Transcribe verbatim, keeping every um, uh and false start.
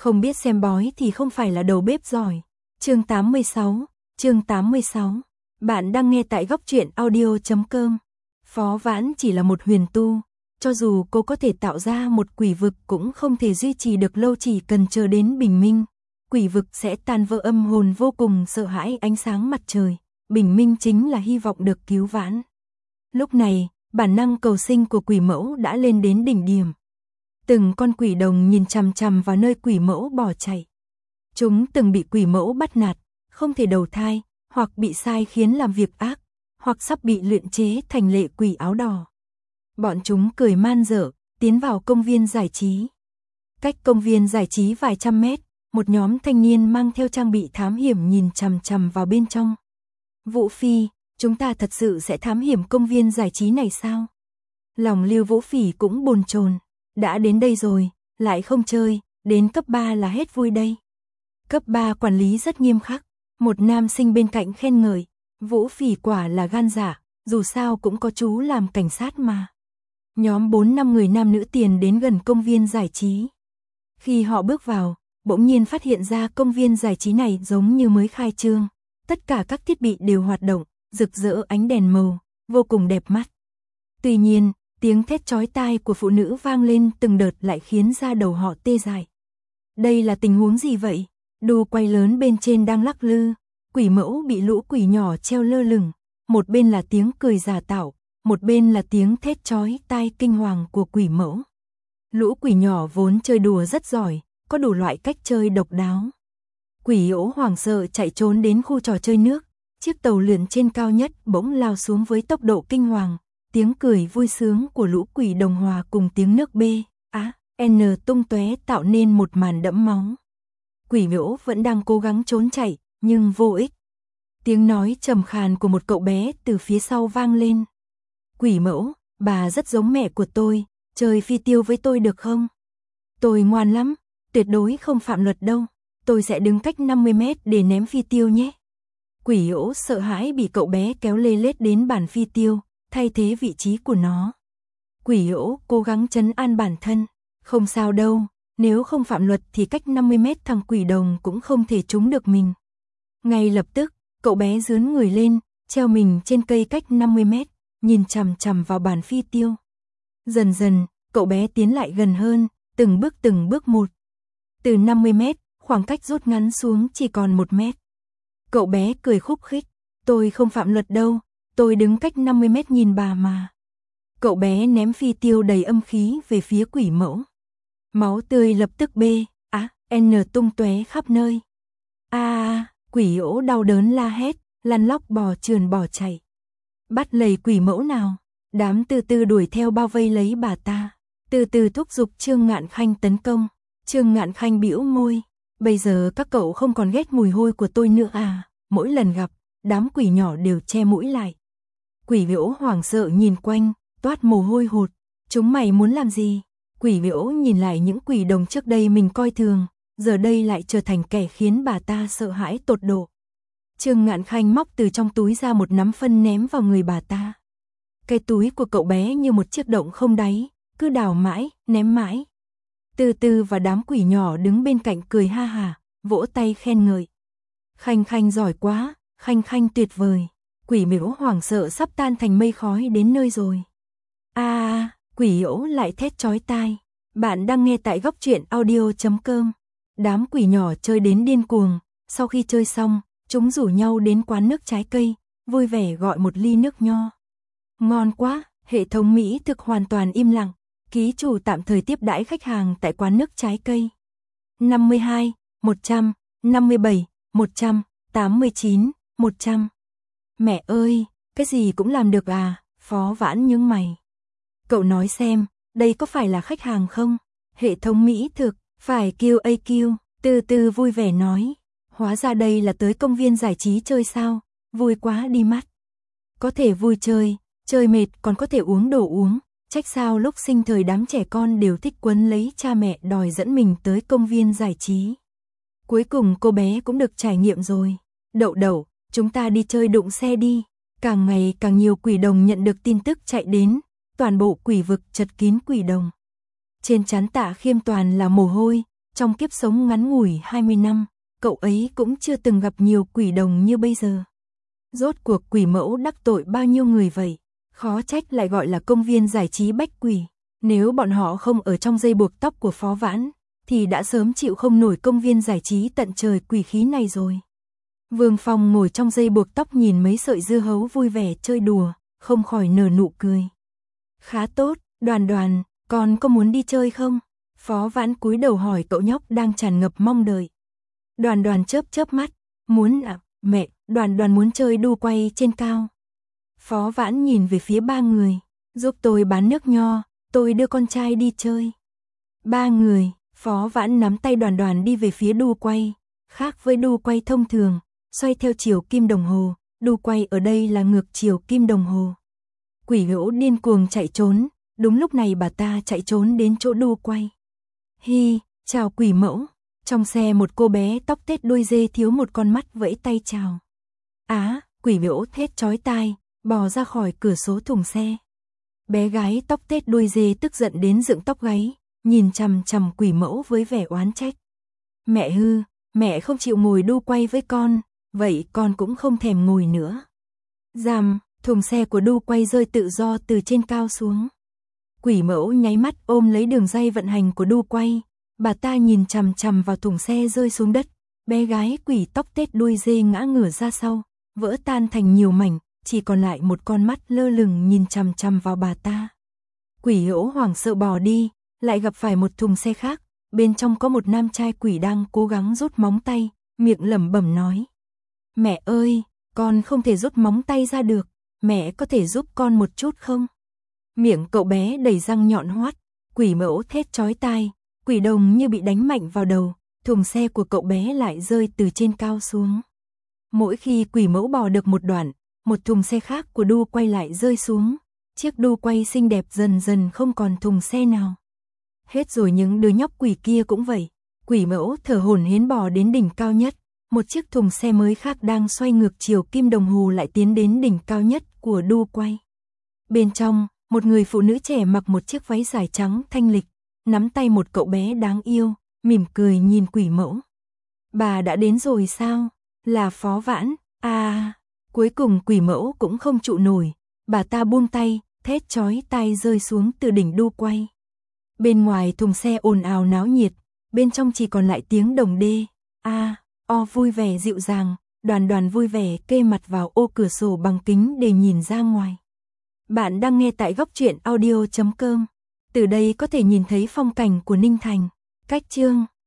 Không biết xem bói thì không phải là đầu bếp giỏi. Chương tám mươi sáu, chương tám mươi sáu. Bạn đang nghe tại góc truyện audio chấm com. Phó Vãn chỉ là một huyền tu, cho dù cô có thể tạo ra một quỷ vực cũng không thể duy trì được lâu, chỉ cần chờ đến bình minh, quỷ vực sẽ tan vỡ. Âm hồn vô cùng sợ hãi ánh sáng mặt trời, bình minh chính là hy vọng được cứu vãn. Lúc này, bản năng cầu sinh của quỷ mẫu đã lên đến đỉnh điểm. Từng con quỷ đồng nhìn chằm chằm vào nơi quỷ mẫu bỏ chạy. Chúng từng bị quỷ mẫu bắt nạt, không thể đầu thai, hoặc bị sai khiến làm việc ác, hoặc sắp bị luyện chế thành lệ quỷ áo đỏ. Bọn chúng cười man dở, tiến vào công viên giải trí. Cách công viên giải trí vài trăm mét, một nhóm thanh niên mang theo trang bị thám hiểm nhìn chằm chằm vào bên trong. Vũ Phi, chúng ta thật sự sẽ thám hiểm công viên giải trí này sao? Lòng Lưu Vũ Phỉ cũng bồn chồn. Đã đến đây rồi, lại không chơi, đến cấp ba là hết vui đây. Cấp ba quản lý rất nghiêm khắc, một nam sinh bên cạnh khen ngợi, Vũ Phỉ quả là gan dạ, dù sao cũng có chú làm cảnh sát mà. Nhóm bốn năm người nam nữ tiền đến gần công viên giải trí. Khi họ bước vào, bỗng nhiên phát hiện ra công viên giải trí này giống như mới khai trương. Tất cả các thiết bị đều hoạt động, rực rỡ ánh đèn màu, vô cùng đẹp mắt. Tuy nhiên, tiếng thét chói tai của phụ nữ vang lên từng đợt lại khiến da đầu họ tê dại. Đây là tình huống gì vậy? Đu quay lớn bên trên đang lắc lư, quỷ mẫu bị lũ quỷ nhỏ treo lơ lửng, một bên là tiếng cười giả tạo, một bên là tiếng thét chói tai kinh hoàng của quỷ mẫu. Lũ quỷ nhỏ vốn chơi đùa rất giỏi, có đủ loại cách chơi độc đáo. Quỷ ỗ hoảng sợ chạy trốn đến khu trò chơi nước, chiếc tàu lượn trên cao nhất bỗng lao xuống với tốc độ kinh hoàng. Tiếng cười vui sướng của lũ quỷ đồng hòa cùng tiếng nước B, A, N tung tóe tạo nên một màn đẫm máu. Quỷ miễu vẫn đang cố gắng trốn chạy, nhưng vô ích. Tiếng nói trầm khàn của một cậu bé từ phía sau vang lên. Quỷ mẫu, bà rất giống mẹ của tôi, chơi phi tiêu với tôi được không? Tôi ngoan lắm, tuyệt đối không phạm luật đâu, tôi sẽ đứng cách năm mươi mét để ném phi tiêu nhé. Quỷ ỗ sợ hãi bị cậu bé kéo lê lết đến bàn phi tiêu, thay thế vị trí của nó. Quỷ ỗ cố gắng trấn an bản thân, không sao đâu, nếu không phạm luật thì cách năm mươi mét thằng quỷ đồng cũng không thể trúng được mình. Ngay lập tức, cậu bé rướn người lên, treo mình trên cây cách năm mươi mét, nhìn chằm chằm vào bàn phi tiêu. Dần dần, cậu bé tiến lại gần hơn, từng bước từng bước một. Từ năm mươi mét, khoảng cách rút ngắn xuống chỉ còn một mét. Cậu bé cười khúc khích, tôi không phạm luật đâu, tôi đứng cách năm mươi mét nhìn bà mà. Cậu bé ném phi tiêu đầy âm khí về phía quỷ mẫu. Máu tươi lập tức B, A, N tung tóe khắp nơi. A, à, quỷ ỗ đau đớn la hét, lăn lóc bò trườn bỏ chạy. Bắt lấy quỷ mẫu nào, đám Từ Từ đuổi theo bao vây lấy bà ta. Từ Từ thúc giục Trương Ngạn Khanh tấn công. Trương Ngạn Khanh bĩu môi, bây giờ các cậu không còn ghét mùi hôi của tôi nữa à? Mỗi lần gặp, đám quỷ nhỏ đều che mũi lại. Quỷ miễu hoảng sợ nhìn quanh, toát mồ hôi hột. Chúng mày muốn làm gì? Quỷ miễu nhìn lại những quỷ đồng trước đây mình coi thường, giờ đây lại trở thành kẻ khiến bà ta sợ hãi tột độ. Trương Ngạn Khanh móc từ trong túi ra một nắm phân ném vào người bà ta. Cái túi của cậu bé như một chiếc động không đáy, cứ đào mãi, ném mãi. Từ Từ và đám quỷ nhỏ đứng bên cạnh cười ha hả, vỗ tay khen ngợi. Khanh Khanh giỏi quá, Khanh Khanh tuyệt vời. Quỷ miễu hoảng sợ sắp tan thành mây khói đến nơi rồi. A, à, quỷ ỗ lại thét chói tai. Bạn đang nghe tại góc truyện audio chấm com. Đám quỷ nhỏ chơi đến điên cuồng, sau khi chơi xong, chúng rủ nhau đến quán nước trái cây, vui vẻ gọi một ly nước nho. Ngon quá, hệ thống mỹ thực hoàn toàn im lặng. Ký chủ tạm thời tiếp đãi khách hàng tại quán nước trái cây. năm mươi hai, một trăm, năm mươi bảy, một trăm, tám mươi chín, một trăm. Mẹ ơi, cái gì cũng làm được à? Phó Vãn nhướng mày. Cậu nói xem, đây có phải là khách hàng không? Hệ thống mỹ thực, phải kêu a quy. Từ Từ vui vẻ nói. Hóa ra đây là tới công viên giải trí chơi sao? Vui quá đi mắt. Có thể vui chơi, chơi mệt còn có thể uống đồ uống. Trách sao lúc sinh thời đám trẻ con đều thích quấn lấy cha mẹ đòi dẫn mình tới công viên giải trí. Cuối cùng cô bé cũng được trải nghiệm rồi. Đậu đậu, chúng ta đi chơi đụng xe đi. Càng ngày càng nhiều quỷ đồng nhận được tin tức chạy đến, toàn bộ quỷ vực chật kín quỷ đồng. Trên trán Tạ Khiêm toàn là mồ hôi, Trong kiếp sống ngắn ngủi hai mươi năm, cậu ấy cũng chưa từng gặp nhiều quỷ đồng như bây giờ. Rốt cuộc quỷ mẫu đắc tội bao nhiêu người vậy? Khó trách lại gọi là công viên giải trí bách quỷ. Nếu bọn họ không ở trong dây buộc tóc của Phó Vãn, thì đã sớm chịu không nổi công viên giải trí tận trời quỷ khí này rồi. Vương Phong ngồi trong dây buộc tóc nhìn mấy sợi dưa hấu vui vẻ chơi đùa, không khỏi nở nụ cười. Khá tốt, Đoàn Đoàn, con có muốn đi chơi không? Phó Vãn cúi đầu hỏi cậu nhóc đang tràn ngập mong đợi. Đoàn Đoàn chớp chớp mắt, muốn à, mẹ, Đoàn Đoàn muốn chơi đu quay trên cao. Phó Vãn nhìn về phía ba người, giúp tôi bán nước nho, tôi đưa con trai đi chơi. Ba người, Phó Vãn nắm tay Đoàn Đoàn đi về phía đu quay, khác với đu quay thông thường, xoay theo chiều kim đồng hồ, đu quay ở đây là ngược chiều kim đồng hồ. Quỷ gỗ điên cuồng chạy trốn, đúng lúc này bà ta chạy trốn đến chỗ đu quay. Hi, chào quỷ mẫu. Trong xe một cô bé tóc tết đuôi dê thiếu một con mắt vẫy tay chào. Á, quỷ mẫu thét chói tai, bò ra khỏi cửa sổ thùng xe. Bé gái tóc tết đuôi dê tức giận đến dựng tóc gáy, nhìn chằm chằm quỷ mẫu với vẻ oán trách. Mẹ hư, mẹ không chịu ngồi đu quay với con, vậy con cũng không thèm ngồi nữa. Dằm, thùng xe của đu quay rơi tự do từ trên cao xuống. Quỷ mẫu nháy mắt ôm lấy đường dây vận hành của đu quay, bà ta nhìn chằm chằm vào thùng xe rơi xuống đất, bé gái quỷ tóc tết đuôi dê ngã ngửa ra sau, vỡ tan thành nhiều mảnh, chỉ còn lại một con mắt lơ lửng nhìn chằm chằm vào bà ta. Quỷ mẫu hoảng sợ bỏ đi, lại gặp phải một thùng xe khác, bên trong có một nam trai quỷ đang cố gắng rút móng tay, miệng lẩm bẩm nói. Mẹ ơi, con không thể rút móng tay ra được, mẹ có thể giúp con một chút không? Miệng cậu bé đầy răng nhọn hoắt, quỷ mẫu thét chói tai, quỷ đồng như bị đánh mạnh vào đầu, thùng xe của cậu bé lại rơi từ trên cao xuống. Mỗi khi quỷ mẫu bò được một đoạn, một thùng xe khác của đu quay lại rơi xuống, chiếc đu quay xinh đẹp dần dần không còn thùng xe nào. Hết rồi những đứa nhóc quỷ kia cũng vậy, quỷ mẫu thở hổn hển bò đến đỉnh cao nhất, một chiếc thùng xe mới khác đang xoay ngược chiều kim đồng hồ lại tiến đến đỉnh cao nhất của đu quay. Bên trong, một người phụ nữ trẻ mặc một chiếc váy dài trắng thanh lịch, nắm tay một cậu bé đáng yêu, mỉm cười nhìn quỷ mẫu. Bà đã đến rồi sao? Là Phó Vãn, à, cuối cùng quỷ mẫu cũng không trụ nổi, bà ta buông tay, thét chói tai rơi xuống từ đỉnh đu quay. Bên ngoài thùng xe ồn ào náo nhiệt, bên trong chỉ còn lại tiếng đồng đê, a, o vui vẻ dịu dàng, Đoàn Đoàn vui vẻ kê mặt vào ô cửa sổ bằng kính để nhìn ra ngoài. Bạn đang nghe tại góc truyện audio chấm com. Từ đây có thể nhìn thấy phong cảnh của Ninh Thành. Cách chương